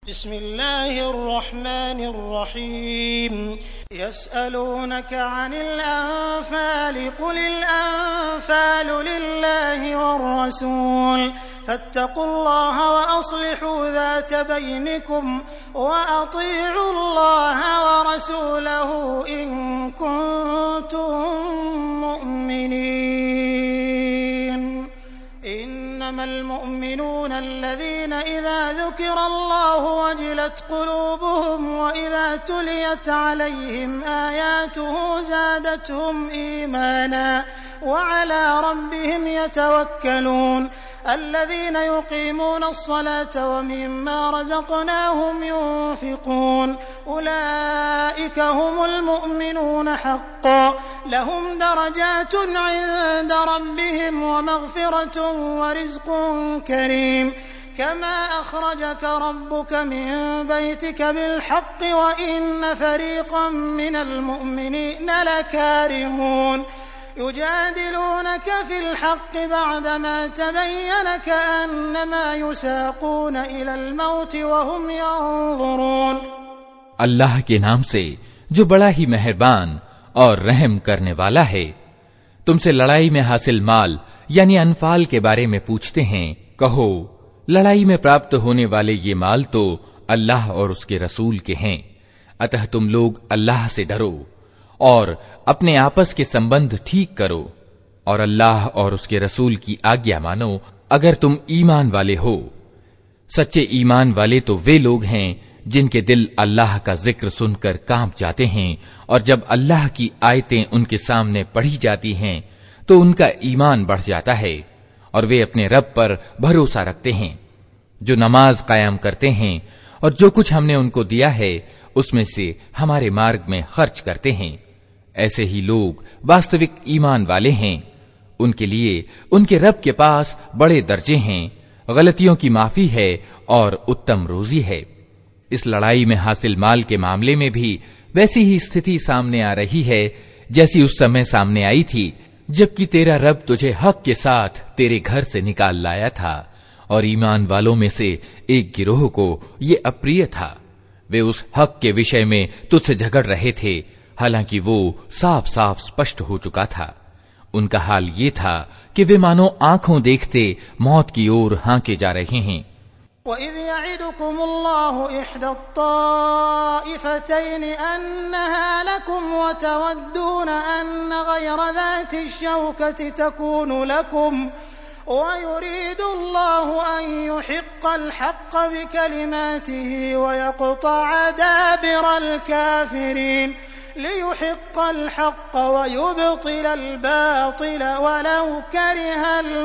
बिस्मिल्लाहिर्रहमानिर्रहीम यसअलूनका अनिल अन्फाल कुलिल अन्फालु लिल्लाहि वर्रसूल फत्तकुल्लाह व अस्लिहू ज़ात बैनिकुम व अतीउल्लाह व रसूलहू इन कुंतुम मुमिनीन इन्नमल मुमिनून अल्लज़ीना इज़ा ज़ुकिरल्लाहु वजिलत क़ुलूबुहुम व इज़ा तुलियत अलैहिम आयातुहु ज़ादतहुम ईमाना व अला रब्बिहिम यतवक्कलून الذين يقيمون الصلاة ومما رزقناهم ينفقون أولئك هم المؤمنون حقا لهم درجات عند ربهم ومغفرة ورزق كريم كما أخرجك ربك من بيتك بالحق وإن فريقا من المؤمنين لكارهون يجادلونك في الحق بعدما تبين كأنما يساقون إلى الموت وهم ينظرون। अल्लाह के नाम से जो बड़ा ही मेहरबान और रहम करने वाला है। तुमसे लड़ाई में हासिल माल यानी अनफाल के बारे में पूछते हैं। कहो, लड़ाई में प्राप्त होने वाले ये माल तो अल्लाह और उसके रसूल के हैं। अतः तुम लोग अल्लाह से डरो और अपने आपस के संबंध ठीक करो और अल्लाह और उसके रसूल की आज्ञा मानो अगर तुम ईमान वाले हो। सच्चे ईमान वाले तो वे लोग हैं जिनके दिल अल्लाह का जिक्र सुनकर कांप जाते हैं और जब अल्लाह की आयतें उनके सामने पढ़ी जाती हैं तो उनका ईमान बढ़ जाता है और वे अपने रब पर भरोसा रखते हैं। जो नमाज कायम करते हैं और जो कुछ हमने उनको दिया है उसमें से हमारे मार्ग में खर्च करते हैं, ऐसे ही लोग वास्तविक ईमान वाले हैं। उनके लिए उनके रब के पास बड़े दर्जे हैं, गलतियों की माफी है और उत्तम रोजी है। इस लड़ाई में हासिल माल के मामले में भी वैसी ही स्थिति सामने आ रही है जैसी उस समय सामने आई थी जबकि तेरा रब तुझे हक के साथ तेरे घर से निकाल लाया था और ईमान वालों में से एक गिरोह को ये अप्रिय था। वे उस हक के विषय में तुझसे झगड़ रहे थे, हालांकि वो साफ साफ स्पष्ट हो चुका था। उनका हाल ये था कि वे मानो आंखों देखते मौत की ओर हांके जा रहे हैं। وَإِذْ يَعِدُكُمُ اللَّهُ إِحْدَى الطَّائِفَتَيْنِ أَنَّهَا لَكُمْ وَتَوَدُّونَ أَنَّ غَيْرَ ذَاتِ الشَّوْكَةِ تَكُونُ لَكُمْ وَيُرِيدُ اللَّهُ أَن يُحِقَّ الْحَقَّ بِكَلِمَاتِهِ وَيَقْطَعَ دَابِرَ الْكَافِرِينَ لِيُحِقَّ الْحَقَّ وَيُبْطِلَ الْبَاطِلَ وَلَوْ كَرِهَ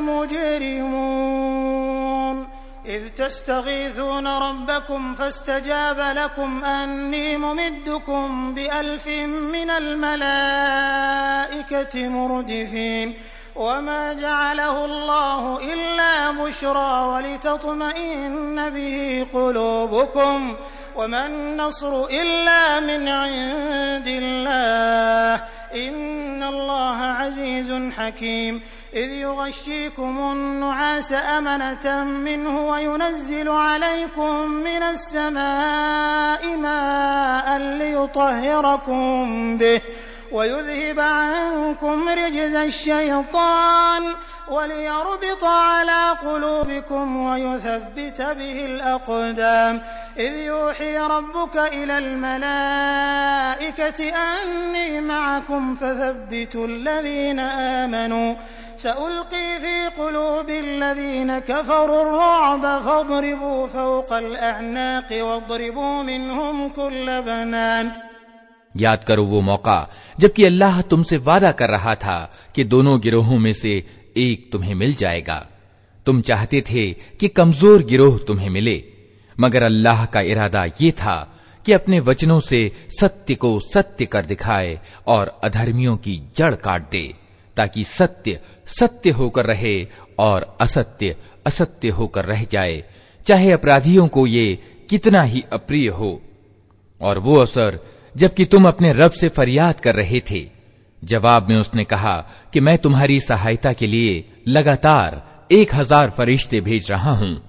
الْمُجْرِمُونَ إِذْ تَسْتَغِيثُونَ رَبَّكُمْ فَاسْتَجَابَ لَكُمْ أَنِّي مُمِدُّكُمْ بِأَلْفٍ مِّنَ الْمَلَائِكَةِ مُرْدِفِينَ وَمَا جَعَلَهُ اللَّهُ إِلَّا بُشْرَى وَلِتَطْمَئِنَّ بِهِ قُلُوبُكُمْ وَمَا النَّصْرُ إِلَّا مِنْ عِندِ اللَّهِ إِنَّ اللَّهَ عَزِيزٌ حَكِيمٌ إِذْ يُغَشِّيكُمُ النُّعَاسَ أَمَنَةً مِّنْهُ وَيُنَزِّلُ عَلَيْكُم مِّنَ السَّمَاءِ مَاءً لِّيُطَهِّرَكُم بِهِ وَيُذْهِبَ عَنكُمْ رِجْزَ الشَّيْطَانِ وَلِيَرْبِطَ عَلَىٰ قُلُوبِكُمْ وَيُثَبِّتَ بِهِ الْأَقْدَامَ إِذْ يُوحِي رَبُّكَ إِلَى الْمَلَائِكَةِ أَنِّي مَعَكُمْ فَثَبِّتُوا الَّذِينَ آمَنُوا سَأُلْقِي فِي قُلُوبِ الَّذِينَ كَفَرُوا الرُّعْبَ فَاضْرِبُوا فَوْقَ الْأَعْنَاقِ وَاضْرِبُوا مِنْهُمْ كُلَّ بَنَانٍ। याद करो वो मौका जबकि अल्लाह तुमसे वादा कर रहा था कि दोनों गिरोहों में से एक तुम्हें मिल जाएगा। तुम चाहते थे कि कमजोर गिरोह तुम्हें मिले, मगर अल्लाह का इरादा ये था कि अपने वचनों से सत्य को सत्य कर दिखाए और अधर्मियों की जड़ काट दे, ताकि सत्य सत्य होकर रहे और असत्य असत्य होकर रह जाए, चाहे अपराधियों को ये कितना ही अप्रिय हो। और वो असर जबकि तुम अपने रब से फरियाद कर रहे थे, जवाब में उसने कहा कि मैं तुम्हारी सहायता के लिए लगातार 1000 फरिश्ते भेज रहा हूं।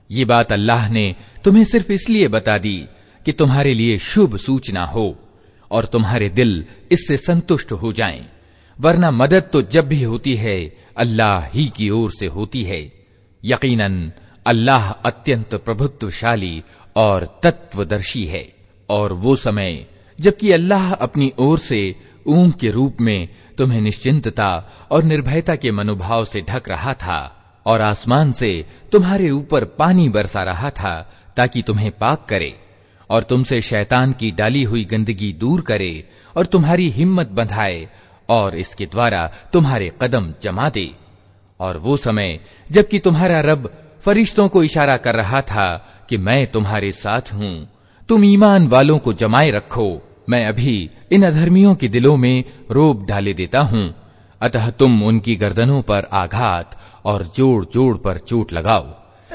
ये बात अल्लाह ने तुम्हें सिर्फ इसलिए बता दी कि तुम्हारे लिए शुभ सूचना हो और तुम्हारे दिल इससे संतुष्ट हो जाएं, वरना मदद तो जब भी होती है अल्लाह ही की ओर से होती है। यकीनन अल्लाह अत्यंत प्रभुत्वशाली और तत्वदर्शी है। और वो समय जबकि अल्लाह अपनी ओर से ऊंघ के रूप में तुम्हें निश्चिंतता और निर्भयता के मनोभाव से ढक रहा था और आसमान से तुम्हारे ऊपर पानी बरसा रहा था ताकि तुम्हें पाक करे और तुमसे शैतान की डाली हुई गंदगी दूर करे और तुम्हारी हिम्मत बंधाए और इसके द्वारा तुम्हारे कदम जमा दे। और वो समय जबकि तुम्हारा रब फरिश्तों को इशारा कर रहा था कि मैं तुम्हारे साथ हूं, तुम ईमान वालों को जमाए रखो, मैं अभी इन अधर्मियों के दिलों में रोब डाले देता हूं, अतः तुम उनकी गर्दनों पर आघात और जोड़ जोड़ पर चोट लगाओ।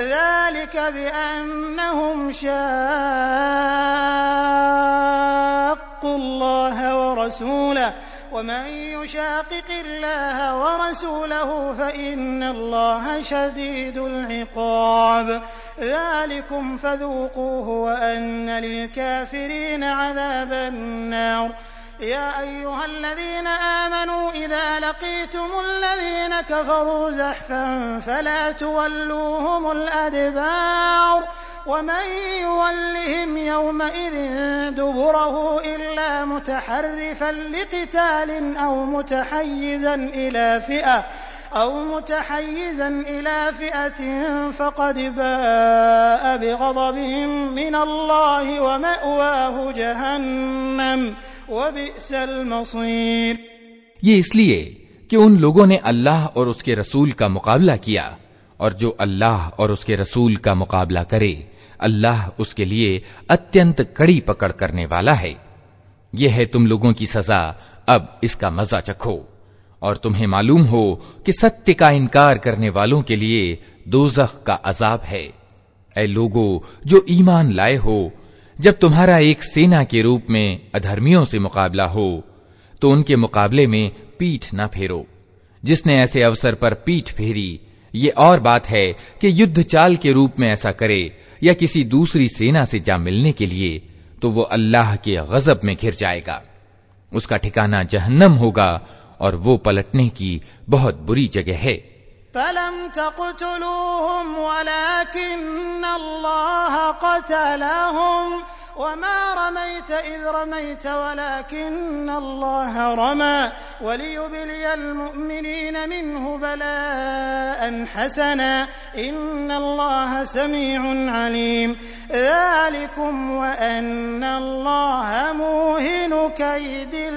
वमन युशाक़िक़िल्लाह व रसूलहु फ़इन्नल्लाह शदीदुल इक़ाब ज़ालिकुम फ़ज़ूक़ूहु व अन्न लिलकाफ़िरीन अज़ाबन नार या अय्युहल्लज़ीन आमनू इज़ा लक़ीतुमुल्लज़ीन कफ़रू ज़हफ़न फ़ला तुवल्लूहुमुल अदबार वमन युवल्लिहिम यौमइज़िन दुबुरहु इल्ला मुतहर्रिफन लिक़ितालिन अव मुतहय्यिज़न इला फ़िअतिन फ़क़द बाअ बिग़ज़बिन मिनल्लाहि व मअवाहु जहन्नम व बि'सल मसीर। ये इसलिए कि उन लोगों ने अल्लाह और उसके रसूल का मुकाबला किया, और जो अल्लाह और उसके रसूल का मुकाबला करे अल्लाह उसके लिए अत्यंत कड़ी पकड़ करने वाला है। यह है तुम लोगों की सजा, अब इसका मजा चखो। और तुम्हें मालूम हो कि सत्य का इनकार करने वालों के लिए दोज़ख का अजाब है। ऐ लोगो जो ईमान लाए हो, जब तुम्हारा एक सेना के रूप में अधर्मियों से मुकाबला हो तो उनके मुकाबले में पीठ न फेरो। जिसने ऐसे अवसर पर पीठ फेरी, ये और बात है कि युद्ध चाल के रूप में ऐसा करे या किसी दूसरी सेना से जा मिलने के लिए, तो वो अल्लाह के गजब में घिर जाएगा। उसका ठिकाना जहन्नम होगा और वो पलटने की बहुत बुरी जगह है। फलम तक़तुलूहुम वलाकिन्नल्लाह क़तलहुम वमा रमैत इज़ रमैत वलाकिन्नल्लाह रमा वलियुब्लियल मुअ्मिनीन मिन्हु बलाअन हसना इन्नल्लाह समीउन अलीम ज़ालिकुम व अन्नल्लाह मूहिनु कैदिल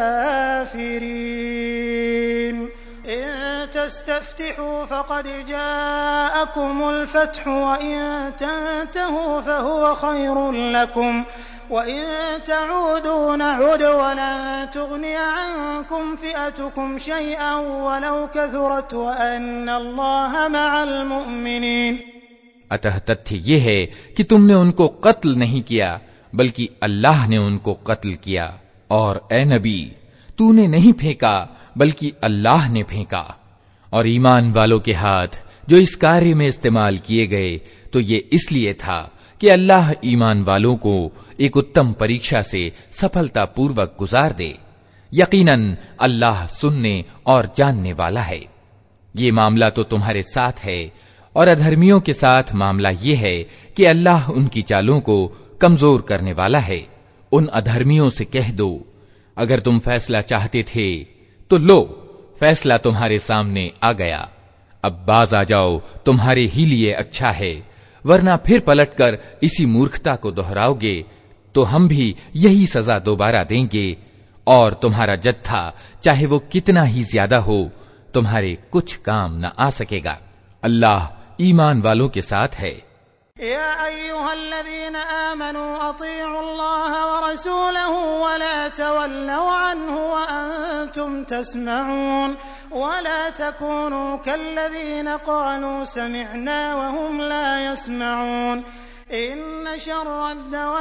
काफ़िरीन इन तस्तफ्तिहू फ़क़द जाअकुमुल फ़त्हु व इन तंतहू फ़हुव खैरुन लकुम व इन तऊदू नउद वलन तुग़नि अन्कुम फ़िअतुकुम शैअन वलौ कथुरत व अन्नल्लाह मअल मुअ्मिनीन। अतः तथ्य ये है कि तुमने उनको कत्ल नहीं किया, बल्कि अल्लाह ने उनको कत्ल किया। और ए नबी, तूने नहीं फेंका बल्कि अल्लाह ने फेंका। और ईमान वालों के हाथ जो इस कार्य में इस्तेमाल किए गए, तो ये इसलिए था कि अल्लाह ईमान वालों को एक उत्तम परीक्षा से सफलतापूर्वक गुजार दे। यकीनन अल्लाह सुनने और जानने वाला है। ये मामला तो तुम्हारे साथ है, और अधर्मियों के साथ मामला ये है कि अल्लाह उनकी चालों को कमजोर करने वाला है। उन अधर्मियों से कह दो, अगर तुम फैसला चाहते थे तो लो, फैसला तुम्हारे सामने आ गया, अब बाज आ जाओ, तुम्हारे ही लिए अच्छा है, वरना फिर पलटकर इसी मूर्खता को दोहराओगे तो हम भी यही सजा दोबारा देंगे, और तुम्हारा जत्था चाहे वो कितना ही ज्यादा हो तुम्हारे कुछ काम न आ सकेगा। अल्लाह ईमान वालों के साथ है। या अय्युहल्लज़ीन आमनू अतीउल्लाह व रसूलहु व ला तवल्लू अन्हु व अंतुम तस्मऊन व ला तकूनू कल्लज़ीन क़ालू समिअना व हुम ला यस्मऊन इन्न शर्रद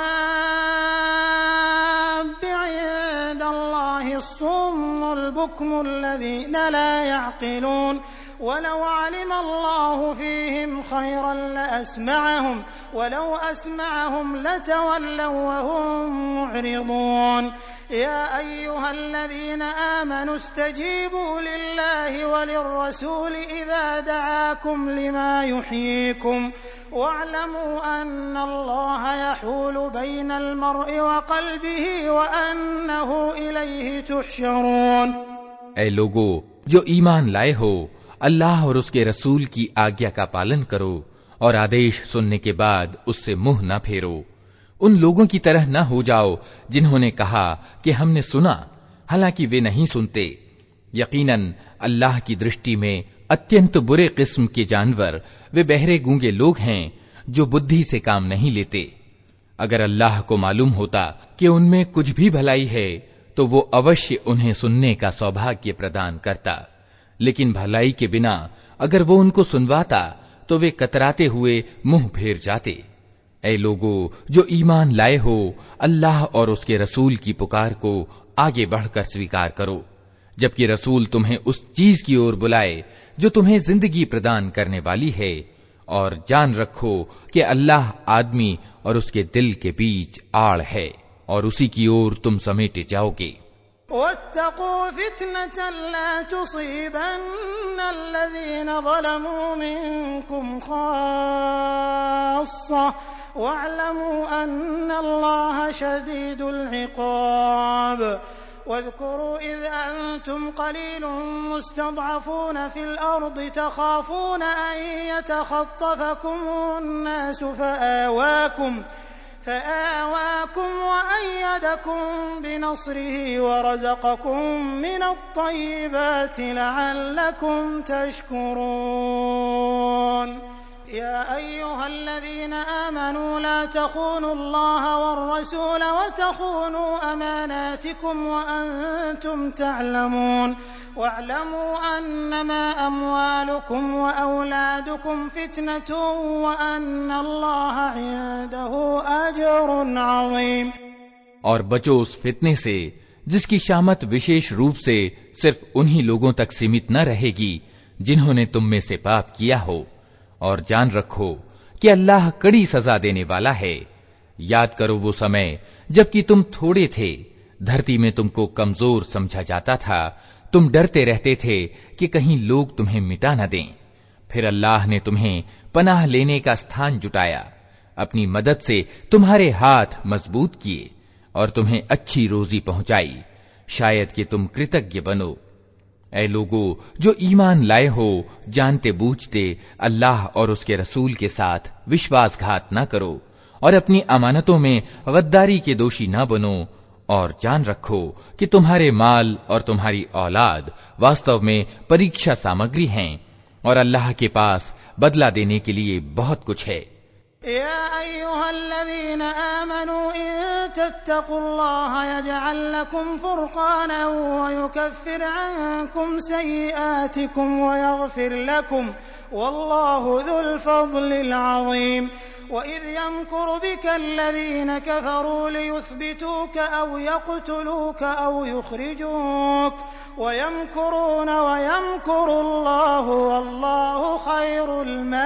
दवाब्बि इंदल्लाहि अस्सुम्मुल बुक्मुल लज़ीना ला यअक़िलून वलौ अलिमल्लाहु फ़ीहिम खैरन लअस्मअहुम वलौ अस्मअहुम लतवल्लौ वहुम मुअरिदून या अय्युहल्लज़ीना आमनू इस्तजीबू लिल्लाहि वलिर्रसूलि इज़ा दआकुम लिमा युहयीकुम वअलमू अन्नल्लाहा यहूलु बैनल मर्इ व क़ल्बिही व अन्नहु इलैहि तुहशरून। ऐ लोगो जो ईमान लाए हो, अल्लाह और उसके रसूल की आज्ञा का पालन करो और आदेश सुनने के बाद उससे मुंह न फेरो। उन लोगों की तरह न हो जाओ जिन्होंने कहा कि हमने सुना, हालांकि वे नहीं सुनते। यकीनन अल्लाह की दृष्टि में अत्यंत बुरे किस्म के जानवर वे बहरे गूंगे लोग हैं जो बुद्धि से काम नहीं लेते। अगर अल्लाह को मालूम होता कि उनमें कुछ भी भलाई है तो वो अवश्य उन्हें सुनने का सौभाग्य प्रदान करता, लेकिन भलाई के बिना अगर वो उनको सुनवाता तो वे कतराते हुए मुंह फेर जाते। ऐ लोगो जो ईमान लाए हो, अल्लाह और उसके रसूल की पुकार को आगे बढ़कर स्वीकार करो, जबकि रसूल तुम्हें उस चीज की ओर बुलाए जो तुम्हें जिंदगी प्रदान करने वाली है, और जान रखो कि अल्लाह आदमी और उसके दिल के बीच आड़ है और उसी की ओर तुम समेटे जाओगे। वत्तक़ू फितनतन ला तुसीबन्नल्लज़ीना ज़लमू मिनकुम खास्सा वअलमू अन्नल्लाहा शदीदुल इक़ाब। واذكروا إذ أنتم قليل مستضعفون في الأرض تخافون أن يتخطفكم الناس فآواكم وأيدكم بنصره ورزقكم من الطيبات لعلكم تشكرون يا أيها الذين آمنوا لا تخونوا الله والرسول وتخونوا أماناتكم وأنتم تعلمون واعلموا أنما أموالكم وأولادكم فتنة وأن الله عنده أجر عظيم। और बचो उस फितने से जिसकी शामत विशेष रूप से सिर्फ उन्हीं लोगों तक सीमित न रहेगी जिन्होंने तुम में से पाप किया हो, और जान रखो कि अल्लाह कड़ी सजा देने वाला है। याद करो वो समय जबकि तुम थोड़े थे, धरती में तुमको कमजोर समझा जाता था, तुम डरते रहते थे कि कहीं लोग तुम्हें मिटा न दें। फिर अल्लाह ने तुम्हें पनाह लेने का स्थान जुटाया, अपनी मदद से तुम्हारे हाथ मजबूत किए और तुम्हें अच्छी रोजी पहुंचाई, शायद कि तुम कृतज्ञ बनो। ऐ लोगो जो ईमान लाए हो, जानते बूझते अल्लाह और उसके रसूल के साथ विश्वासघात न करो और अपनी अमानतों में गद्दारी के दोषी न बनो, और जान रखो कि तुम्हारे माल और तुम्हारी औलाद वास्तव में परीक्षा सामग्री हैं और अल्लाह के पास बदला देने के लिए बहुत कुछ है। या अय्युहल्लज़ीना आमनू इन तत्तक़ुल्लाहा यजअल लकुम फुरक़ानन व युकफ्फिर अन्कुम सय्यिआतिकुम व यग़फिर लकुम वल्लाहु ज़ुल फ़ज़लिल अज़ीम। وإذ يمكر بك الذين كفروا ليثبتوك أو يقتلوك أو يخرجوك ويمكرون ويمكر الله والله خير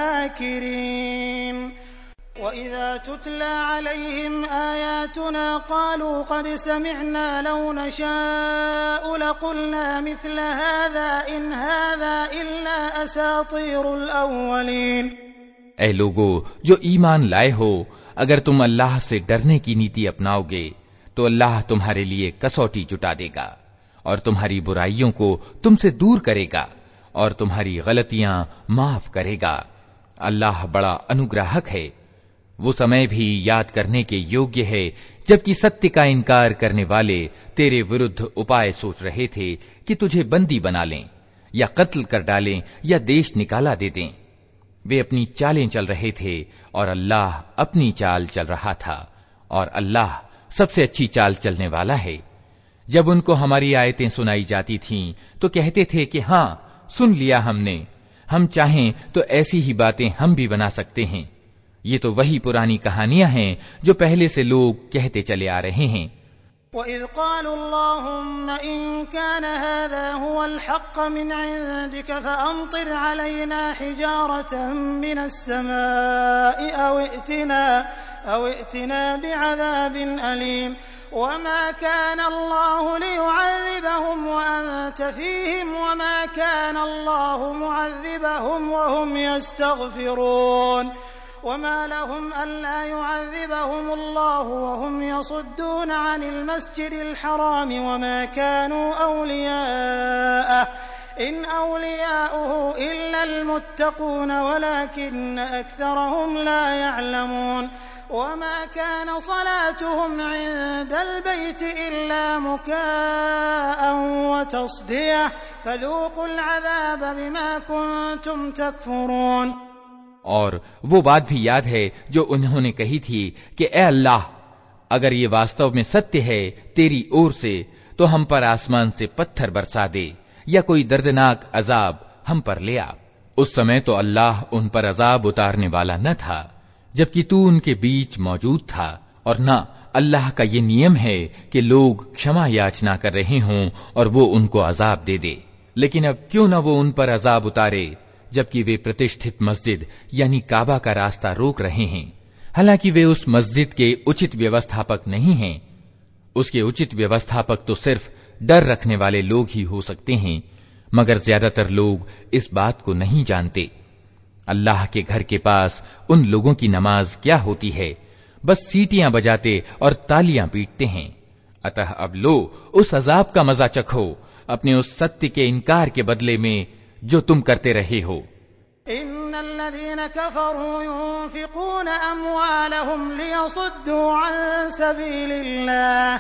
الماكرين وإذا تتلى عليهم آياتنا قالوا قد سمعنا لو نشاء لقلنا مثل هذا إن هذا إلا أساطير الأولين। ऐ लोगो जो ईमान लाए हो, अगर तुम अल्लाह से डरने की नीति अपनाओगे तो अल्लाह तुम्हारे लिए कसौटी जुटा देगा और तुम्हारी बुराइयों को तुमसे दूर करेगा और तुम्हारी गलतियां माफ करेगा। अल्लाह बड़ा अनुग्राहक है। वो समय भी याद करने के योग्य है जबकि सत्य का इनकार करने वाले तेरे विरुद्ध उपाय सोच रहे थे कि तुझे बंदी बना लें या कत्ल कर डालें या देश निकाला दे दें। वे अपनी चालें चल रहे थे और अल्लाह अपनी चाल चल रहा था, और अल्लाह सबसे अच्छी चाल चलने वाला है। जब उनको हमारी आयतें सुनाई जाती थीं तो कहते थे कि हाँ, सुन लिया हमने, हम चाहें तो ऐसी ही बातें हम भी बना सकते हैं। ये तो वही पुरानी कहानियां हैं जो पहले से लोग कहते चले आ रहे हैं। وَإِذْ قَالُوا اللَّهُمَّ إِن كَانَ هَٰذَا هُوَ الْحَقَّ مِنْ عِندِكَ فَأَمْطِرْ عَلَيْنَا حِجَارَةً مِّنَ السَّمَاءِ أَوْ ائْتِنَا بِعَذَابٍ أَلِيمٍ وَمَا كَانَ اللَّهُ لِيُعَذِّبَهُمْ وَأَنتَ فِيهِمْ وَمَا كَانَ اللَّهُ مُعَذِّبَهُمْ وَهُمْ يَسْتَغْفِرُونَ وما لهم ألا يعذبهم الله وهم يصدون عن المسجد الحرام وما كانوا أولياءه إن أولياؤه إلا المتقون ولكن أكثرهم لا يعلمون وما كان صلاتهم عند البيت إلا مكاء وتصدية فذوقوا العذاب بما كنتم تكفرون। और वो बात भी याद है जो उन्होंने कही थी कि ए अल्लाह, अगर ये वास्तव में सत्य है तेरी ओर से तो हम पर आसमान से पत्थर बरसा दे या कोई दर्दनाक अजाब हम पर ले आ। उस समय तो अल्लाह उन पर अजाब उतारने वाला न था जबकि तू उनके बीच मौजूद था, और न अल्लाह का ये नियम है कि लोग क्षमा याचना कर रहे हों और वो उनको अजाब दे दे। लेकिन अब क्यों न वो उन पर अजाब उतारे जबकि वे प्रतिष्ठित मस्जिद यानी काबा का रास्ता रोक रहे हैं, हालांकि वे उस मस्जिद के उचित व्यवस्थापक नहीं हैं। उसके उचित व्यवस्थापक तो सिर्फ डर रखने वाले लोग ही हो सकते हैं, मगर ज्यादातर लोग इस बात को नहीं जानते। अल्लाह के घर के पास उन लोगों की नमाज क्या होती है, बस सीटियां बजाते और तालियां पीटते हैं। अतः अब लो उस अजाब का मजा चखो अपने उस सत्य के इनकार के बदले में जो तुम करते रहे हो। इन्नल्लज़ीना कफ़रू युनफ़िक़ूना अम्वालहुम लियसुद्दू अन सबीलिल्लाह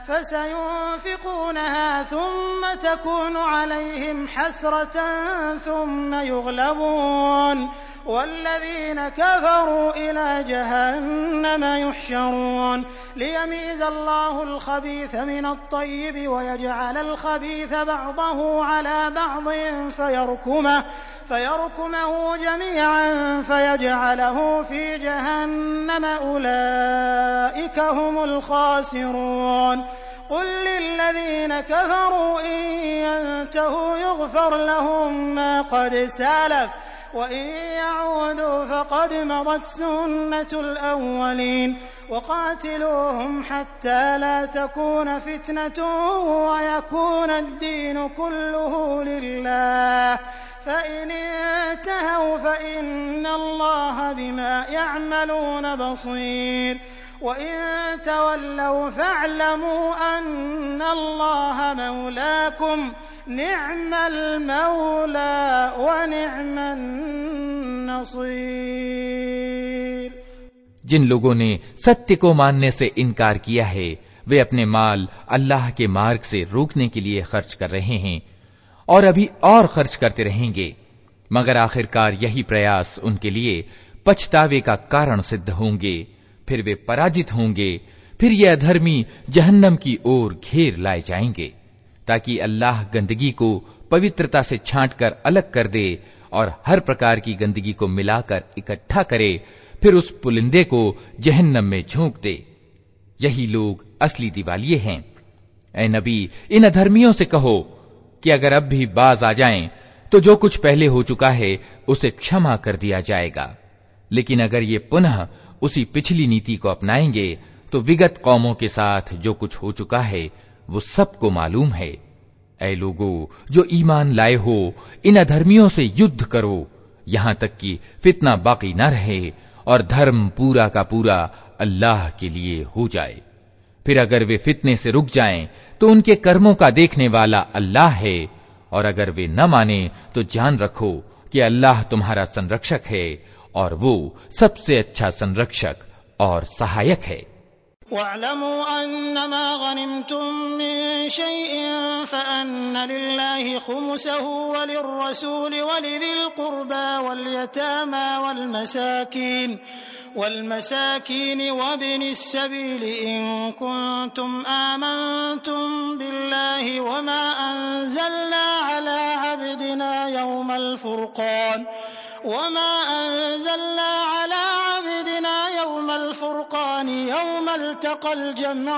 फसयुनफ़िक़ूनहा थुम्मा तकूनु अलैहिम हसरतन थुम्मा युग़लबून वल्लज़ीना कफ़रू इला जहन्नम युहशरून लियमीज़ अल्लाहुल ख़बीथ मिनत तय्यिब वयजअलल ख़बीथ बअदहु अला बअदिन फयरकुमहु जमीअन फयजअलहु फी जहन्नम उलाइक हुमुल ख़ासिरून قل للذين كفروا إن ينتهوا يغفر لهم ما قد سلف وإن يعودوا فقد مضت سنة الأولين وقاتلوهم حتى لا تكون فتنة ويكون الدين كله لله فإن انتهوا فإن الله بما يعملون بصير وإن تولوا فاعلموا أن الله مولاكم نعم المولى ونعم النصيर। जिन लोगों ने सत्य को मानने से इनकार किया है वे अपने माल अल्लाह के मार्ग से रोकने के लिए खर्च कर रहे हैं और अभी और खर्च करते रहेंगे, मगर आखिरकार यही प्रयास उनके लिए पछतावे का कारण सिद्ध होंगे। फिर वे पराजित होंगे, फिर ये अधर्मी जहन्नम की ओर घेर लाए जाएंगे, ताकि अल्लाह गंदगी को पवित्रता से छांटकर अलग कर दे और हर प्रकार की गंदगी को मिलाकर इकट्ठा करे, फिर उस पुलिंदे को जहन्नम में झोंक दे। यही लोग असली दिवालिये हैं। ऐ नबी, इन अधर्मियों से कहो कि अगर अब भी बाज आ जाएं तो जो कुछ पहले हो चुका है उसे क्षमा कर दिया जाएगा, लेकिन अगर ये पुनः उसी पिछली नीति को अपनाएंगे तो विगत कौमों के साथ जो कुछ हो चुका है वो सबको मालूम है। ऐ लोगों जो ईमान लाए हो, इन अधर्मियों से युद्ध करो यहां तक कि फितना बाकी न रहे और धर्म पूरा का पूरा अल्लाह के लिए हो जाए। फिर अगर वे फितने से रुक जाएं तो उनके कर्मों का देखने वाला अल्लाह है, और अगर वे न माने तो जान रखो कि अल्लाह तुम्हारा संरक्षक है और वो सबसे अच्छा संरक्षक और सहायक है। वअलमू अन्नमा गनिमतुम मिन शैइन फअन्न लिल्लाहि खुमुसहु वलिर्रसूलि वलिदिल कुर्बा वलयतामा والمساكين وابن السبيل إن كنتم آمنتم بالله وما أنزلنا على عبدنا यौमल फुरक़ान यौमल तक़ल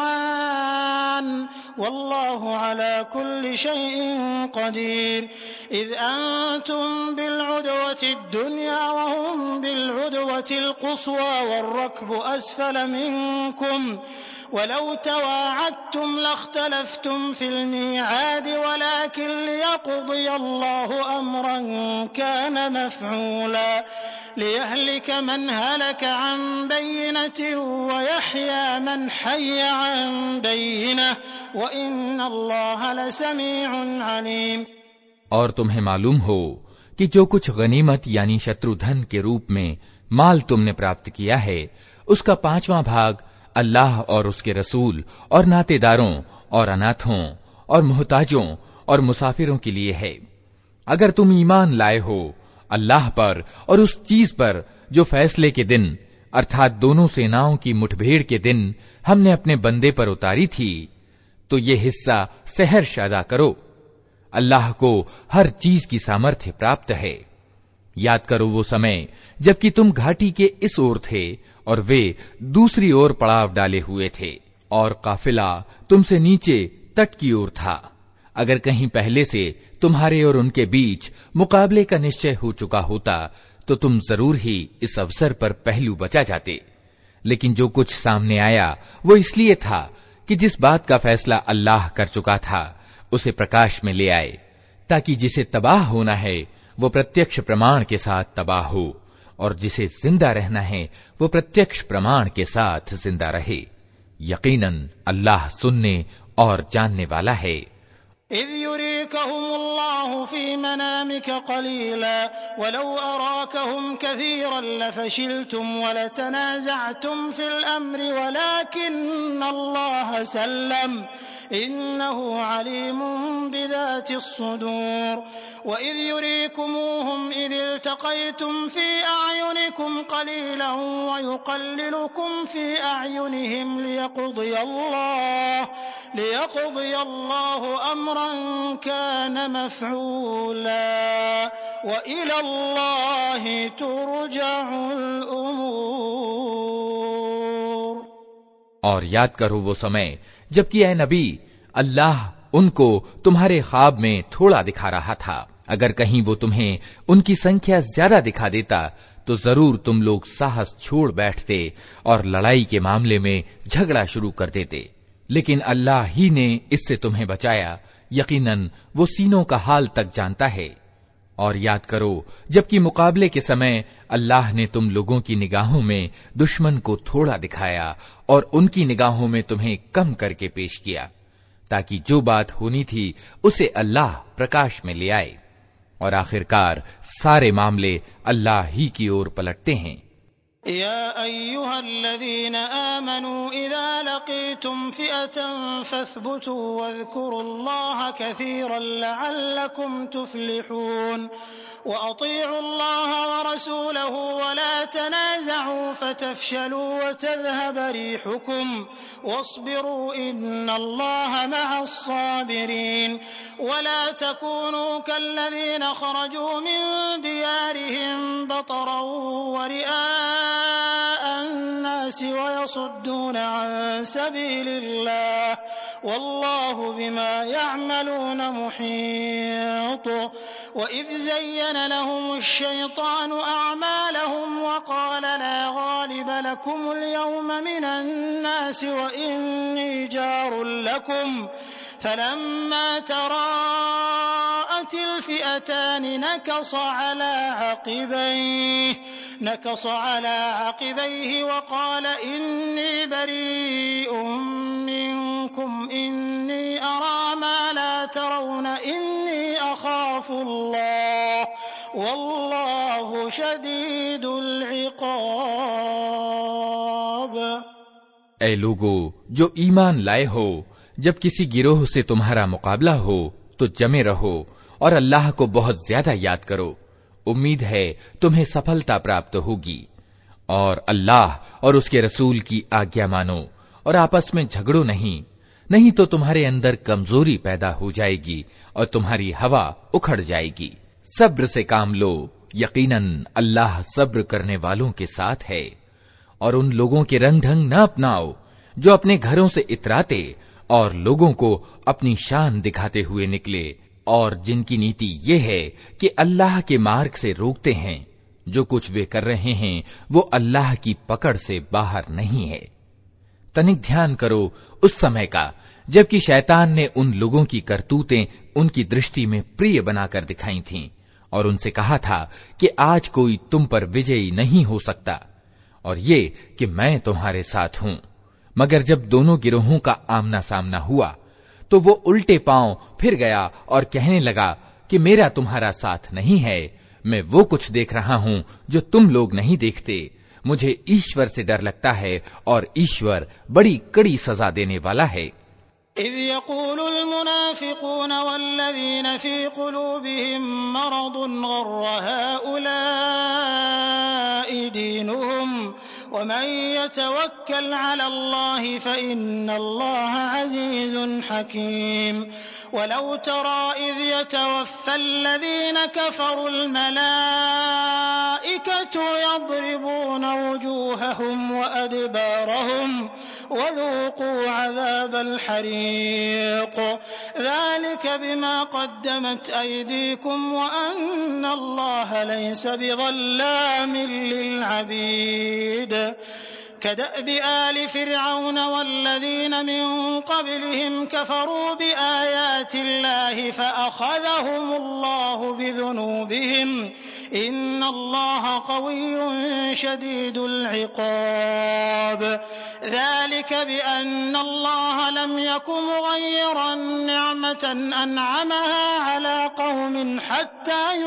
जमआन वल्लाहु अला कुल्लि शैइन क़दीर इज़ अंतुम बिलउदवतिद दुनिया वहुम बिलउदवतिल क़ुस्वा वर्रक्बु अस्फल मिनकुम वलौ तवाअदतुम लख्तलफ्तुम फिल मीआद वलाकिन लियक़दियल्लाहु अम्रन कान मफ़ऊला लियहलिक मन हलक अन बय्यिनतिन वयहया मन हय्य अन बय्यिनह व इन्नल्लाह लसमीउन अलीम। और तुम्हें मालूम हो कि जो कुछ गनीमत यानी शत्रुधन के रूप में माल तुमने प्राप्त किया है, उसका 5वां भाग अल्लाह और उसके रसूल और नातेदारों और अनाथों और मुहताजों और मुसाफिरों के लिए है। अगर तुम ईमान लाए हो अल्लाह पर और उस चीज पर जो फैसले के दिन अर्थात दोनों सेनाओं की मुठभेड़ के दिन हमने अपने बंदे पर उतारी थी, तो ये हिस्सा सहर्ष अदा करो। अल्लाह को हर चीज की सामर्थ्य प्राप्त है। याद करो वो समय जबकि तुम घाटी के इस ओर थे और वे दूसरी ओर पड़ाव डाले हुए थे और काफिला तुमसे नीचे तट की ओर था। अगर कहीं पहले से तुम्हारे और उनके बीच मुकाबले का निश्चय हो चुका होता तो तुम जरूर ही इस अवसर पर पहलू बचा जाते। लेकिन जो कुछ सामने आया वो इसलिए था कि जिस बात का फैसला अल्लाह कर चुका था उसे प्रकाश में ले आए, ताकि जिसे तबाह होना है वो प्रत्यक्ष प्रमाण के साथ तबाह हो और जिसे जिंदा रहना है वो प्रत्यक्ष प्रमाण के साथ जिंदा रहे। यकीनन अल्लाह सुनने और जानने वाला है। इज़ युरीकहुमुल्लाहु फी मनामिक क़लीला वलौ अराकहुम कसीरन लफशिलतुम वलतनाज़अतुम फिल अम्रि वलाकिन्नल्लाह सल्लम इन्नहु अलीमुम बिज़ातिस सुदूर वइज़ युरीकुमूहुम इज़ इल्तक़यतुम फी अअयुनिकुम क़लीलन वयुक़ल्लिलुकुम फी अअयुनिहिम लियक़दियल्लाहु अम्रन कान मफ़ऊला व इलल्लाहि तुरजउल उमूर। और याद करो वो समय जबकि ऐ नबी अल्लाह उनको तुम्हारे ख्वाब में थोड़ा दिखा रहा था। अगर कहीं वो तुम्हें उनकी संख्या ज्यादा दिखा देता तो जरूर तुम लोग साहस छोड़ बैठते और लड़ाई के मामले में झगड़ा शुरू कर देते। लेकिन अल्लाह ही ने इससे तुम्हें बचाया। यकीनन वो सीनों का हाल तक जानता है। और याद करो जबकि मुकाबले के समय अल्लाह ने तुम लोगों की निगाहों में दुश्मन को थोड़ा दिखाया और उनकी निगाहों में तुम्हें कम करके पेश किया, ताकि जो बात होनी थी उसे अल्लाह प्रकाश में ले आए। और आखिरकार सारे मामले अल्लाह ही की ओर पलटते हैं। या अय्युहल्लज़ीना आमनू इज़ा लक़ीतुम फ़िअतन फ़स्बुतू वज़्कुरुल्लाह कसीरन लअल्लकुम तुफ़्लिहून वअतीउल्लाह वरसूलहू वला तनाज़अू फ़तफ़शलू वतज़हब रीहुकुम वस्बिरू इन्नल्लाह मअस्साबिरीन वला तकूनू कल्लज़ीना ख़रजू मिन दियारिहिम बतरन वरिआअ अन्नास वयसुद्दून अन सबीलिल्लाह वल्लाहु बिमा यअमलून मुहीत। वइज़ ज़य्यन लहुमुश्शैतानु अअमालहुम वक़ाल ला गालिब लकुमुल यौम मिनन्नास वइन्नी जारुल लकुम फलम्मा तराअतिल फ़िअतान नकص على عقبيه وقال إني بريء منكم إني أرى ما لا ترون إني أخاف الله والله شديد العقاب। ऐ लोगो जो ईमान लाए हो, जब किसी गिरोह से तुम्हारा मुकाबला हो तो जमे रहो और अल्लाह को बहुत ज्यादा याद करो। उम्मीद है तुम्हें सफलता प्राप्त होगी। और अल्लाह और उसके रसूल की आज्ञा मानो और आपस में झगड़ो नहीं तो तुम्हारे अंदर कमजोरी पैदा हो जाएगी और तुम्हारी हवा उखड़ जाएगी। सब्र से काम लो, यकीनन अल्लाह सब्र करने वालों के साथ है। और उन लोगों के रंग ढंग न अपनाओ जो अपने घरों से इतराते और लोगों को अपनी शान दिखाते हुए निकले, और जिनकी नीति ये है कि अल्लाह के मार्ग से रोकते हैं। जो कुछ वे कर रहे हैं वो अल्लाह की पकड़ से बाहर नहीं है। तनिक ध्यान करो उस समय का जबकि शैतान ने उन लोगों की करतूतें उनकी दृष्टि में प्रिय बनाकर दिखाई थीं और उनसे कहा था कि आज कोई तुम पर विजयी नहीं हो सकता, और ये कि मैं तुम्हारे साथ हूं। मगर जब दोनों गिरोहों का आमना सामना हुआ तो वो उल्टे पांव फिर गया और कहने लगा कि मेरा तुम्हारा साथ नहीं है, मैं वो कुछ देख रहा हूं जो तुम लोग नहीं देखते। मुझे ईश्वर से डर लगता है और ईश्वर बड़ी कड़ी सजा देने वाला है। इज़ यक़ूलुल मुनाफ़िक़ून वल्लज़ीन फ़ी क़ुलूबिहिम मरदुन ग़र्र हाउलाइ दीनुहुम वमन यतवक्कल अलल्लाहि फ़इन्नल्लाहा अज़ीज़ुन हकीम। वलौ तरा इज़ यतवफ़्फ़ल्लज़ीन कफ़रुल मलाइकतु यضربून वजूहहुम वअदबारहुम वذوقوا عذاب الحريق ذلك بما قدمت أيديكم وأن الله ليس بظلام للعبيد كدأب آل فرعون والذين من قبلهم كفروا بآيات الله فأخذهم الله بذنوبهم إن الله قوي شديد العقاب ذلك بأن الله لم يكن مغيرا نعمة أنعمها على قوم حتى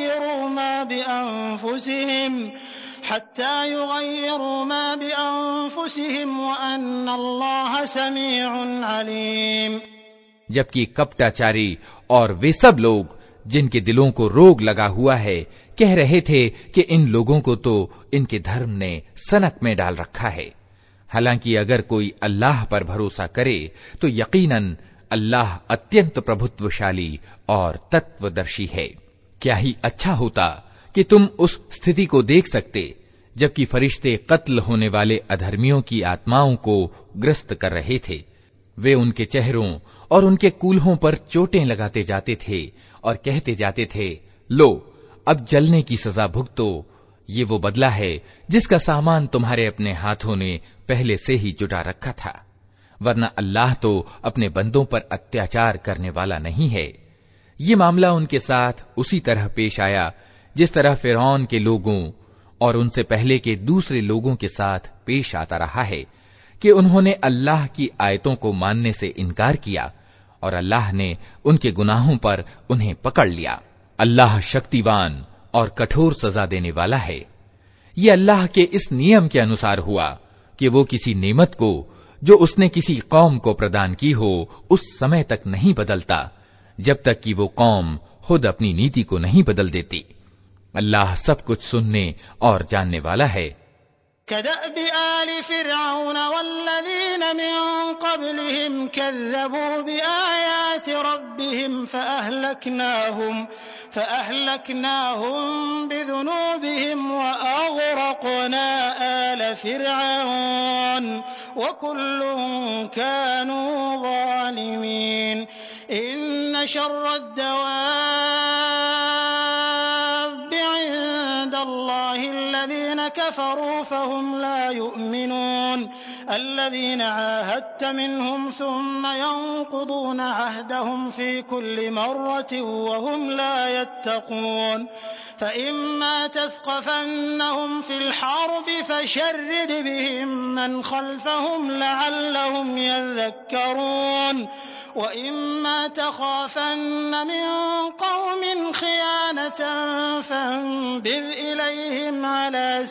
يغيروا ما بأنفسهم وأن الله سميع عليم। जबकि कपटाचारी और वे सब लोग जिनके दिलों को रोग लगा हुआ है कह रहे थे कि इन लोगों को तो इनके धर्म ने सनक में डाल रखा है। हालांकि अगर कोई अल्लाह पर भरोसा करे तो यकीनन अल्लाह अत्यंत प्रभुत्वशाली और तत्वदर्शी है। क्या ही अच्छा होता कि तुम उस स्थिति को देख सकते जबकि फरिश्ते कत्ल होने वाले अधर्मियों की आत्माओं को ग्रस्त कर रहे थे। वे उनके चेहरों और उनके कूल्हों पर चोटें लगाते जाते थे और कहते जाते थे, लो अब जलने की सजा भुगतो, ये वो बदला है जिसका सामान तुम्हारे अपने हाथों ने पहले से ही जुटा रखा था, वरना अल्लाह तो अपने बंदों पर अत्याचार करने वाला नहीं है। ये मामला उनके साथ उसी तरह पेश आया जिस तरह फिरौन के लोगों और उनसे पहले के दूसरे लोगों के साथ पेश आता रहा है कि उन्होंने अल्लाह की आयतों को मानने से इनकार किया और अल्लाह ने उनके गुनाहों पर उन्हें पकड़ लिया। अल्लाह शक्तिवान और कठोर सजा देने वाला है। ये अल्लाह के इस नियम के अनुसार हुआ कि वो किसी नेमत को जो उसने किसी कौम को प्रदान की हो उस समय तक नहीं बदलता जब तक कि वो कौम खुद अपनी नीति को नहीं बदल देती। अल्लाह सब कुछ सुनने और जानने वाला है। كدأب آل فرعون والذين من قبلهم كذبوا بآيات ربهم فأهلكناهم بذنوبهم وأغرقنا آل فرعون وكل كانوا ظالمين إن شر الدواب عند الله الذين كفروا فهم لا يؤمنون الذين عاهدت منهم ثم ينقضون عهدهم في كل مرة وهم لا يتقون فإما تثقفنهم في الحرب فشرد بهم من خلفهم لعلهم يذكرون وإما تخافن من قوم خيانة فانبذ إليهم على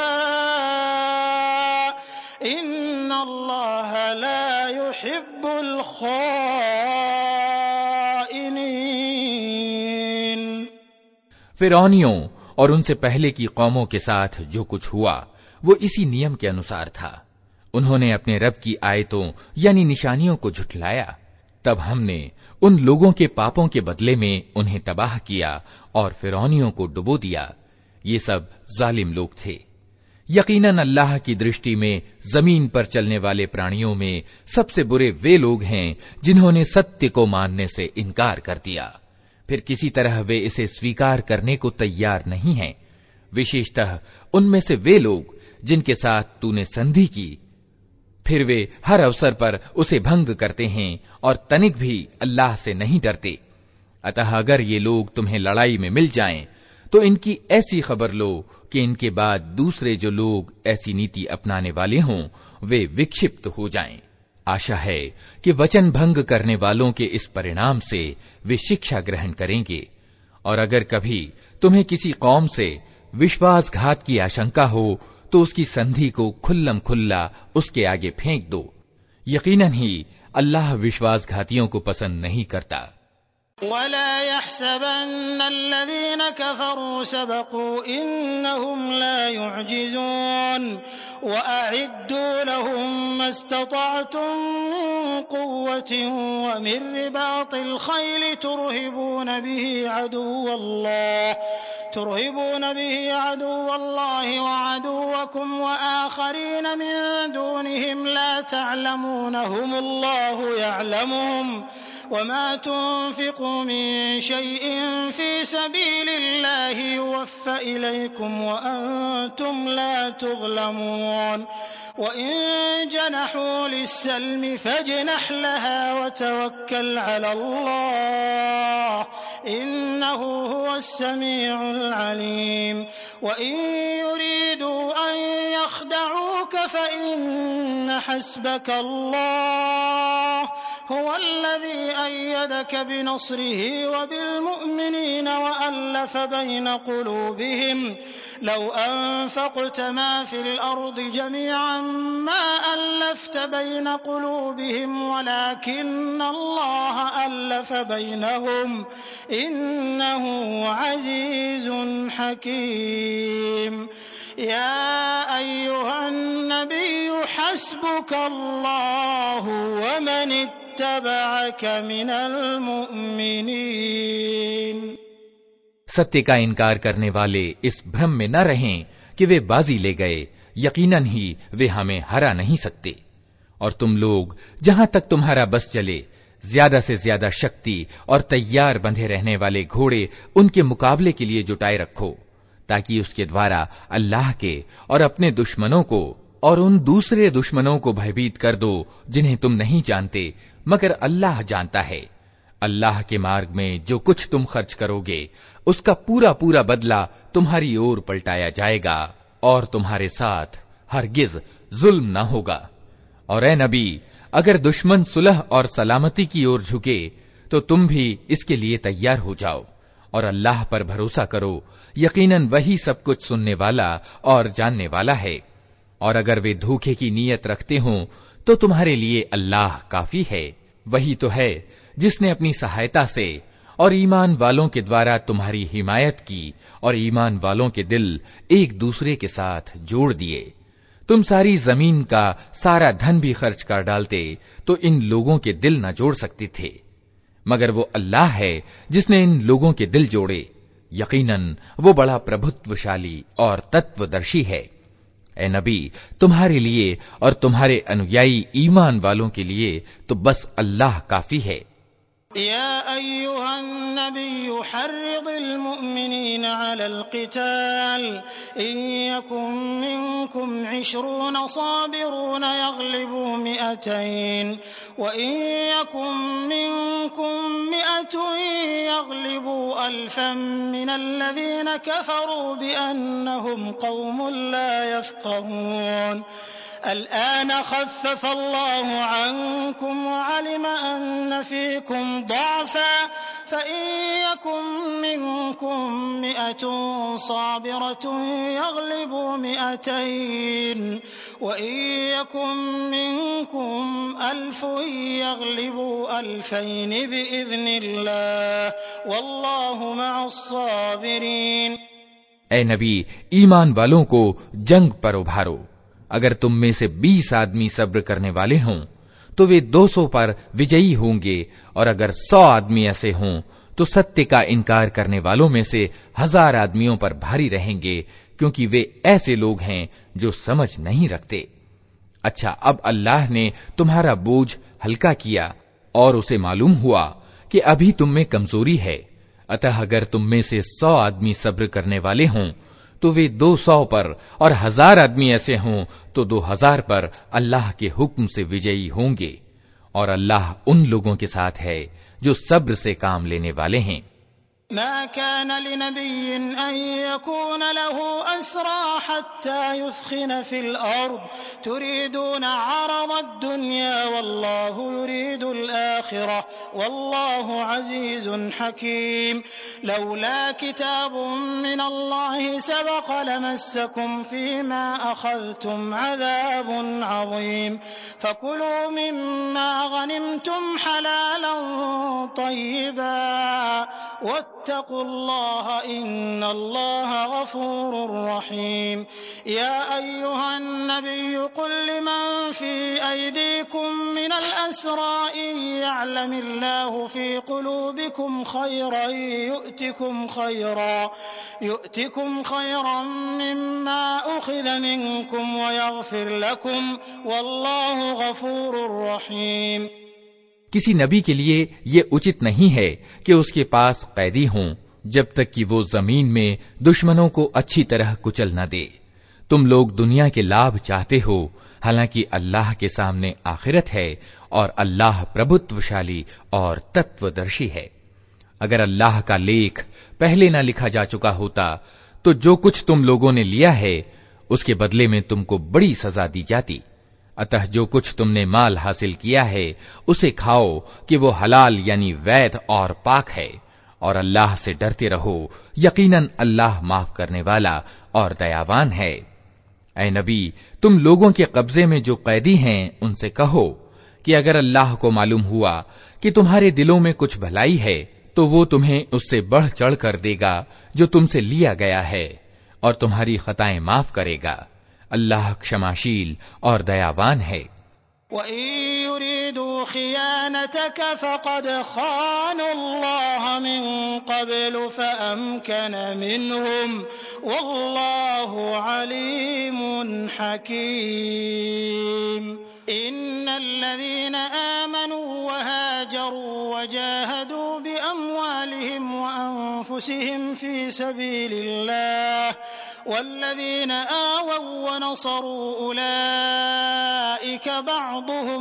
سواء إن الله لا يحب الخائنين। फिरौनियों और उनसे पहले की कौमों के साथ जो कुछ हुआ वो इसी नियम के अनुसार था। उन्होंने अपने रब की आयतों यानी निशानियों को झुठलाया, तब हमने उन लोगों के पापों के बदले में उन्हें तबाह किया और फिरौनियों को डुबो दिया। ये सब जालिम लोग थे। यकीनन अल्लाह की दृष्टि में जमीन पर चलने वाले प्राणियों में सबसे बुरे वे लोग हैं जिन्होंने सत्य को मानने से इनकार कर दिया, फिर किसी तरह वे इसे स्वीकार करने को तैयार नहीं हैं। विशेषतः उनमें से वे लोग जिनके साथ तूने संधि की, फिर वे हर अवसर पर उसे भंग करते हैं और तनिक भी अल्लाह से नहीं डरते। अतः अगर ये लोग तुम्हें लड़ाई में मिल जाएं, तो इनकी ऐसी खबर लो कि इनके बाद दूसरे जो लोग ऐसी नीति अपनाने वाले हों वे विक्षिप्त हो जाएं। आशा है कि वचन भंग करने वालों के इस परिणाम से वे शिक्षा ग्रहण करेंगे। और अगर कभी तुम्हें किसी कौम से विश्वासघात की आशंका हो तो उसकी संधि को खुल्लम खुल्ला उसके आगे फेंक दो। यकीनन ही अल्लाह विश्वासघातियों को पसंद नहीं करता। वला यहसबन्नल्लज़ीन कफ़रू सबक़ू इन्नहुम ला युअजिज़ून वअइद्दू लहुम मस्ततअतुम मिन क़ुव्वतिन व मिन रिबातिल ख़ैल तुरहिबून बिही अदुव्वल्लाहि व अदुव्वकुम व आख़रीन मिन दूनिहिम ला तअलमूनहुमुल्लाहु यअलमुहुम वमा तुन्फ़िक़ू मिन शैइन फ़ी सबीलिल्लाहि युवफ़्फ़ा इलैकुम व अंतुम ला तुज़लमून वइन जनहू लिस्सल्मि फज्नह लहा व तवक्कल अलल्लाह इन्नहु हुवस्समीउल अलीम वइन युरीदू अन यख़दऊक फ़इन्न हस्बकल्लाह हुवल्लज़ी अय्यदक बिनस्रिही वबिलमुअ्मिनीन वअल्लफ़ बैन क़ुलूबिहिम लौ अनफ़क़त मा फ़िल अर्दि जमीअन मा अल्लफ़्त बैन क़ुलूबिहिम वलाकिन्न अल्लाह अल्लफ़ बैनहुम इन्नहु अज़ीज़ुन हकीम। या अय्युहन नबिय्यु हस्बुकल्लाहु व मन इत्तबअक मिनल मुअ्मिनीन। सत्य का इनकार करने वाले इस भ्रम में न रहें कि वे बाजी ले गए, यकीनन ही वे हमें हरा नहीं सकते। और तुम लोग जहां तक तुम्हारा बस चले ज्यादा से ज्यादा शक्ति और तैयार बंधे रहने वाले घोड़े उनके मुकाबले के लिए जुटाए रखो, ताकि उसके द्वारा अल्लाह के और अपने दुश्मनों को और उन दूसरे दुश्मनों को भयभीत कर दो जिन्हें तुम नहीं जानते, मगर अल्लाह जानता है। अल्लाह के मार्ग में जो कुछ तुम खर्च करोगे उसका पूरा पूरा बदला तुम्हारी ओर पलटाया जाएगा और तुम्हारे साथ हरगिज जुल्म न होगा। और ए नबी, अगर दुश्मन सुलह और सलामती की ओर झुके तो तुम भी इसके लिए तैयार हो जाओ और अल्लाह पर भरोसा करो, यकीनन वही सब कुछ सुनने वाला और जानने वाला है। और अगर वे धोखे की नीयत रखते हों तो तुम्हारे लिए अल्लाह काफी है। वही तो है जिसने अपनी सहायता से और ईमान वालों के द्वारा तुम्हारी हिमायत की और ईमान वालों के दिल एक दूसरे के साथ जोड़ दिए। तुम सारी जमीन का सारा धन भी खर्च कर डालते तो इन लोगों के दिल न जोड़ सकते थे, मगर वो अल्लाह है जिसने इन लोगों के दिल जोड़े। यकीनन वो बड़ा प्रभुत्वशाली और तत्वदर्शी है। ए नबी, तुम्हारे लिए और तुम्हारे अनुयायी ईमान वालों के लिए तो बस अल्लाह काफी है। या अय्युहन नबिय्यु हर्रिदिल मुअ्मिनीना अलल क़िताल इन यकुम मिनकुम 20 साबिरून यग़लिबू 200 व इन यकुम मिनकुम 100 यग़लिबू 1000 मिनल्लज़ीना कफ़रू बिअन्नहुम क़ौमुन ला यफ़क़हून। الآن خفف الله عنكم وعلم أن فيكم ضعفا فإن يكن منكم 100 صابرة يغلبوا 200 وإن يكن منكم 1000 يغلبوا 2000 بإذن الله والله مع الصابرين। ऐ नबी, ईमान वालों को जंग पर उभारो। अगर तुम में से 20 आदमी सब्र करने वाले हों तो वे 200 पर विजयी होंगे, और अगर 100 आदमी ऐसे हों तो सत्य का इनकार करने वालों में से 1000 आदमियों पर भारी रहेंगे, क्योंकि वे ऐसे लोग हैं जो समझ नहीं रखते। अच्छा, अब अल्लाह ने तुम्हारा बोझ हल्का किया और उसे मालूम हुआ कि अभी तुम में कमजोरी है, अतः अगर तुम में से 100 आदमी सब्र करने वाले हों तो वे 200 पर, और 1000 आदमी ऐसे हों तो 2000 पर अल्लाह के हुक्म से विजयी होंगे। और अल्लाह उन लोगों के साथ है जो सब्र से काम लेने वाले हैं। मा कान लिनबिय्यिन अन यकून लहू अस्रा हत्ता युस्खिन फिल अर्द तुरीदून अरद दुनिया वल्लाहु युरीदुल आखिरह वल्लाहु अजीजुन हकीम लौला किताबुम मिनल्लाहि सबक़ लमस्सकुम फीमा अख़ज़्तुम अज़ाबुन अज़ीम फकुलू मिम्मा गनिमतुम हलालन तय्यिबा वत्तक़ुल्लाह इन्नल्लाह गफ़ूरुर रहीम या अय्युहन नबिय्यु क़ुल लिमन फ़ी अयदीकुम मिनल अस्रा इन यअलमिल्लाहु फ़ी क़ुलूबिकुम ख़ैरन यु'तिकुम ख़ैरन मिम्मा उख़िज़ मिनकुम वयग़फ़िर लकुम वल्लाहु गफ़ूरुर रहीम। किसी नबी के लिए ये उचित नहीं है कि उसके पास कैदी हों जब तक कि वो जमीन में दुश्मनों को अच्छी तरह कुचल न दे। तुम लोग दुनिया के लाभ चाहते हो, हालांकि अल्लाह के सामने आखिरत है और अल्लाह प्रभुत्वशाली और तत्वदर्शी है। अगर अल्लाह का लेख पहले न लिखा जा चुका होता तो जो कुछ तुम लोगों ने लिया है उसके बदले में तुमको बड़ी सजा दी जाती। अतः जो कुछ तुमने माल हासिल किया है उसे खाओ कि वो हलाल यानी वैध और पाक है, और अल्लाह से डरते रहो, यकीनन अल्लाह माफ करने वाला और दयावान है। ऐ नबी, तुम लोगों के कब्जे में जो कैदी हैं उनसे कहो कि अगर अल्लाह को मालूम हुआ कि तुम्हारे दिलों में कुछ भलाई है तो वो तुम्हें उससे बढ़ चढ़ कर देगा जो तुमसे लिया गया है, और तुम्हारी खताएं माफ करेगा। अल्लाह क्षमाशील और दयावान है। वयुरीदू खियानतक फक़द खानुल्लाह मिन क़ब्लु फ़अमकन मिनहुम वल्लाहु अलीमुन हकीम। इन्नल्लज़ीन आमनू वहाजरू वजाहदू बिअम्वालिहिम वअन्फुसिहिम फ़ी सबीलिल्लाह वल्लज़ीन आवौ वनसरू उलाइक बअदुहुम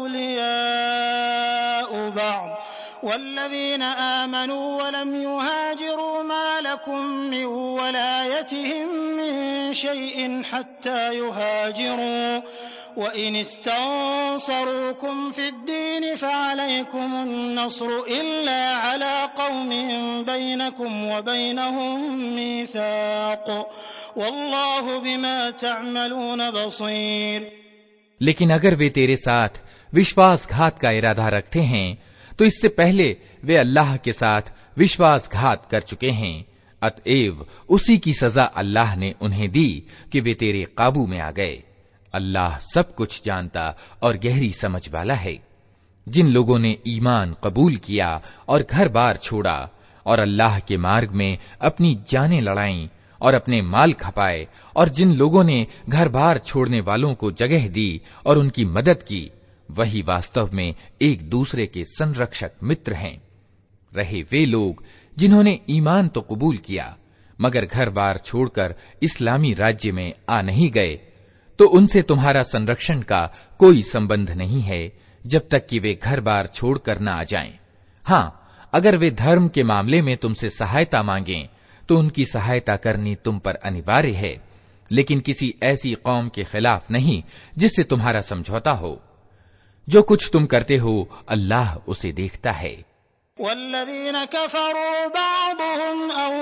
औलियाउ बअद वल्लज़ीन आमनू वलम युहाजिरू मा लकुम मिन वलायतिहिम मिन शैइन हत्ता युहाजिरू वइन इस्तंसरूकुम फिद्दीन फअलैकुमुन नस्रु इल्ला अला क़ौमिन बैनकुम व बैनहुम मीसाक़ वल्लाहु बिमा तअमलून बसीर। लेकिन अगर वे तेरे साथ विश्वासघात का इरादा रखते हैं तो इससे पहले वे अल्लाह के साथ विश्वासघात कर चुके हैं। अतएव उसी की सजा अल्लाह ने उन्हें दी कि वे तेरे काबू में आ गए। अल्लाह सब कुछ जानता और गहरी समझ वाला है। जिन लोगों ने ईमान कबूल किया और घर बार छोड़ा और अल्लाह के मार्ग में अपनी जानें लड़ाईं और अपने माल खपाए, और जिन लोगों ने घर बार छोड़ने वालों को जगह दी और उनकी मदद की, वही वास्तव में एक दूसरे के संरक्षक मित्र हैं। रहे वे लोग जिन्होंने ईमान तो कबूल किया मगर घर बार छोड़कर इस्लामी राज्य में आ नहीं गए, तो उनसे तुम्हारा संरक्षण का कोई संबंध नहीं है जब तक कि वे घर बार छोड़कर न आ जाएं। हाँ, अगर वे धर्म के मामले में तुमसे सहायता मांगें तो उनकी सहायता करनी तुम पर अनिवार्य है, लेकिन किसी ऐसी कौम के खिलाफ नहीं जिससे तुम्हारा समझौता हो। जो कुछ तुम करते हो अल्लाह उसे देखता है। वल्लज़ीन कफ़रू बअदुहुम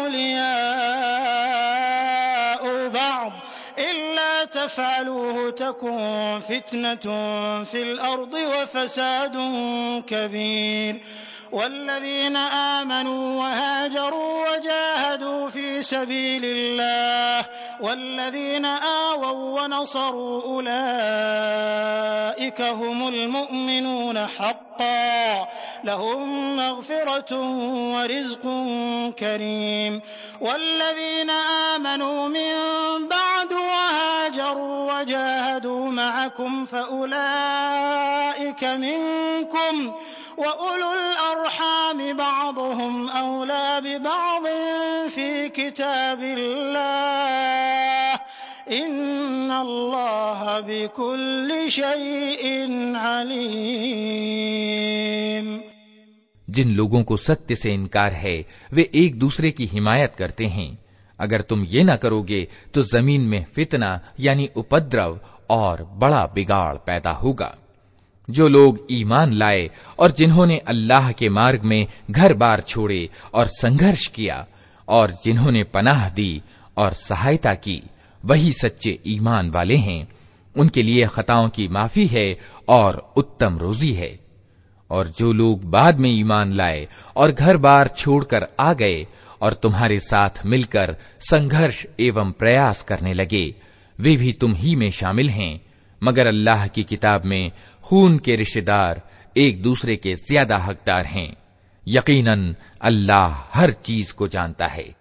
औलियाउ बअद इल्ला तफ़अलूहु तकुन फ़ितनतुन फ़िल अर्दि व फ़सादुन कबीर वल्लज़ीन आमनू वहाजरू वजाहदू फी सबीलिल्लाह वल्लज़ीन आवौ वनसरू उलाइका हुमुल मुमिनून हक़्क़न लहुम मग़फ़िरतुन व रिज़्क़ुन करीम वल्लज़ीन आमनू मिन बअद वहाजरू वजाहदू मअकुम फउलाइका मिनकुम وأولو الأرحام بعضهم أولى ببعض في كتاب الله إن الله بكل شيء عليم। जिन लोगों को सत्य से इनकार है वे एक दूसरे की हिमायत करते हैं। अगर तुम ये न करोगे तो जमीन में फितना यानी उपद्रव और बड़ा बिगाड़ पैदा होगा। जो लोग ईमान लाए और जिन्होंने अल्लाह के मार्ग में घर बार छोड़े और संघर्ष किया और जिन्होंने पनाह दी और सहायता की, वही सच्चे ईमान वाले हैं। उनके लिए खताओं की माफी है और उत्तम रोजी है। और जो लोग बाद में ईमान लाए और घर बार छोड़कर आ गए और तुम्हारे साथ मिलकर संघर्ष एवं प्रयास करने लगे, वे भी तुम ही में शामिल हैं, मगर अल्लाह की किताब में खून के रिश्तेदार एक दूसरे के ज्यादा हकदार हैं। यकीनन अल्लाह हर चीज को जानता है।